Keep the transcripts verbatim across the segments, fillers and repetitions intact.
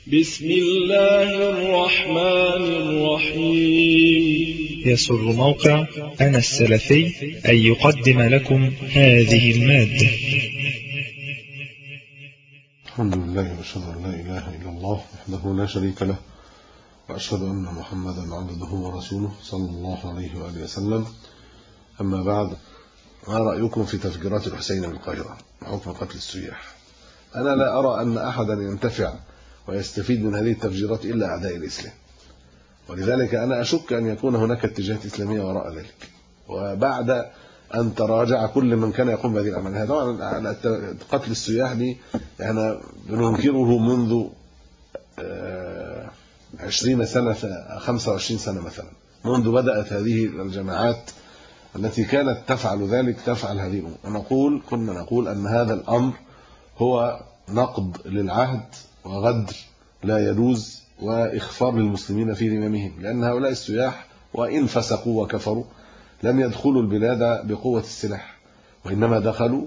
بسم الله الرحمن الرحيم. يسر موقع أنا السلفي أن يقدم لكم هذه المادة. الحمد لله وأشهد أن لا إله إلا الله وحده لا شريك له، وأشهد أن محمدا عبده ورسوله صلى الله عليه وآله وسلم. أما بعد، ما رأيكم في تفجيرات الحسين بالقاهرة وحكم قتل السياح؟ أنا لا أرى أن أحدا ينتفع ويستفيد من هذه التفجيرات إلا أعداء الإسلام، ولذلك أنا أشك أن يكون هناك اتجاهات إسلامية وراء ذلك. وبعد أن تراجع كل من كان يقوم بهذه الأعمال، طبعا قتل السياح دي احنا بننكره منذ عشرين سنة، خمسة وعشرين سنة مثلا، منذ بدأت هذه الجماعات التي كانت تفعل ذلك تفعل هذه الأمور. ونقول كنا نقول أن هذا الأمر هو نقض للعهد وغدر لا يجوز، وإخفار للمسلمين في ذممهم، لأن هؤلاء السياح وإن فسقوا وكفروا لم يدخلوا البلاد بقوة السلاح، وإنما دخلوا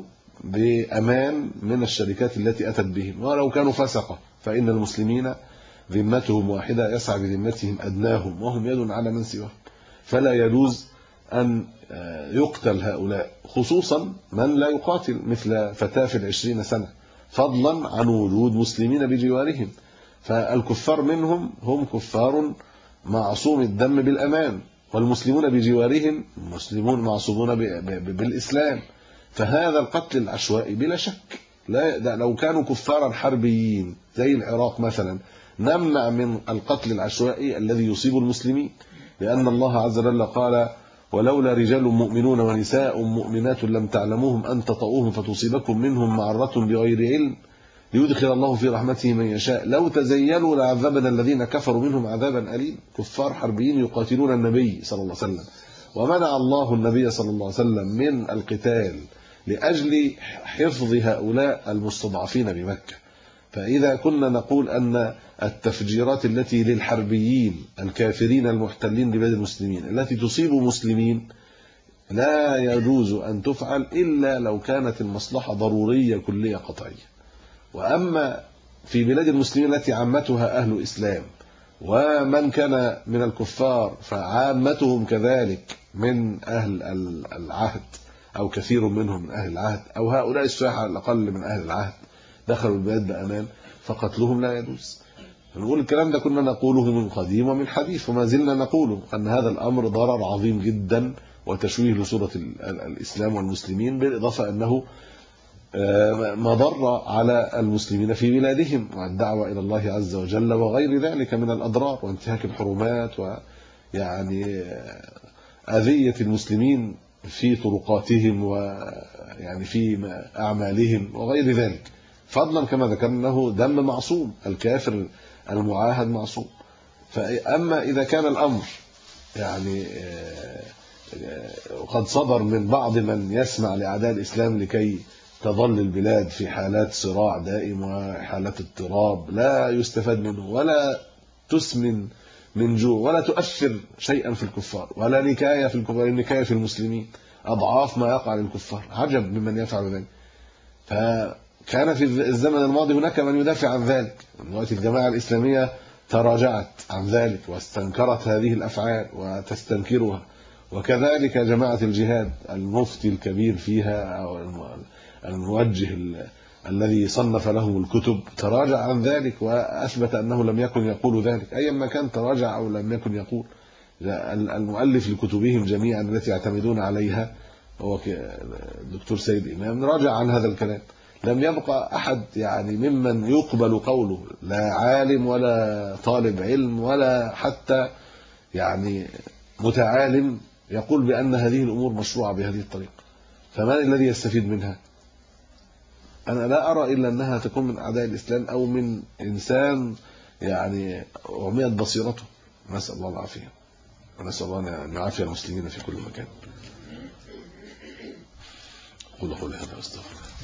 بأمان من الشركات التي أتت بهم. ولو كانوا فسقة فإن المسلمين ذمتهم واحدة يسعى بذمتهم أدناهم، وهم يد على من سواهم. فلا يجوز أن يقتل هؤلاء، خصوصا من لا يقاتل، مثل فتاة في العشرين سنة، فضلا عن وجود مسلمين بجوارهم. فالكفار منهم هم كفار معصوم الدم بالأمان، والمسلمون بجوارهم مسلمون معصومون بالإسلام. فهذا القتل العشوائي بلا شك، لا لو كانوا كفارا حربيين زي العراق مثلا نمنع من القتل العشوائي الذي يصيب المسلمين، لأن الله عز وجل قال: ولولا رجال مؤمنون ونساء مؤمنات لم تعلموهم أن تطؤوهم فتصيبكم منهم معرة بغير علم ليدخل الله في رحمته من يشاء لو تزيلوا لعذبنا الذين كفروا منهم عذابا أليم. كفار حربيين يقاتلون النبي صلى الله عليه وسلم، ومنع الله النبي صلى الله عليه وسلم من القتال لأجل حفظ هؤلاء المستضعفين بمكة. فإذا كنا نقول أن التفجيرات التي للحربيين الكافرين المحتلين لبلاد المسلمين التي تصيب مسلمين لا يجوز أن تفعل إلا لو كانت المصلحة ضرورية كلية قطعية. وأما في بلاد المسلمين التي عامتها أهل إسلام، ومن كان من الكفار فعامتهم كذلك من أهل العهد أو كثير منهم من أهل العهد، أو هؤلاء السياح على الأقل من أهل العهد دخلوا البلاد بأمان، فقتلهم لا يجوز. نقول الكلام ده كنا نقوله من قديم ومن حديث، وما زلنا نقوله، أن هذا الأمر ضرر عظيم جدا وتشويه لصورة الإسلام والمسلمين، بالإضافة أنه مضر على المسلمين في بلادهم، والدعوة إلى الله عز وجل وغير ذلك من الأضرار، وانتهاك الحرمات، ويعني أذية المسلمين في طرقاتهم ويعني في أعمالهم وغير ذلك، فضلا كما ذكرنا أنه دم معصوم، الكافر المعاهد معصوم. فأما إذا كان الأمر يعني قد صدر من بعض من يسمع لأعداء الإسلام لكي تظل البلاد في حالات صراع دائم وحالات اضطراب لا يستفاد منه، ولا تسمن من جوع، ولا تؤثر شيئا في الكفار، ولا نكاية في الكفار، النكاية في المسلمين أضعاف ما يقع للكفار. عجب ممن يفعل ذلك. فكان في الزمن الماضي هناك من يدافع عن ذلك، دلوقتي الجماعة الإسلامية تراجعت عن ذلك واستنكرت هذه الأفعال وتستنكرها، وكذلك جماعة الجهاد المفتي الكبير فيها أو الموجه الذي صنف لهم الكتب تراجع عن ذلك وأثبت أنه لم يكن يقول ذلك، أيما كان تراجع أو لم يكن يقول. المؤلف لكتبهم جميعا التي يعتمدون عليها هو الدكتور سيد إمام راجع عن هذا الكلام. لم يبقى أحد يعني ممن يقبل قوله، لا عالم ولا طالب علم ولا حتى يعني متعالم، يقول بأن هذه الأمور مشروعة بهذه الطريقة. فمن الذي يستفيد منها؟ أنا لا أرى إلا أنها تكون من أعداء الإسلام أو من إنسان يعني عميت بصيرته. نسأل الله العافية، ونسأل الله أن يعافي المسلمين في كل مكان. قل قولي هذا واستغفر الله.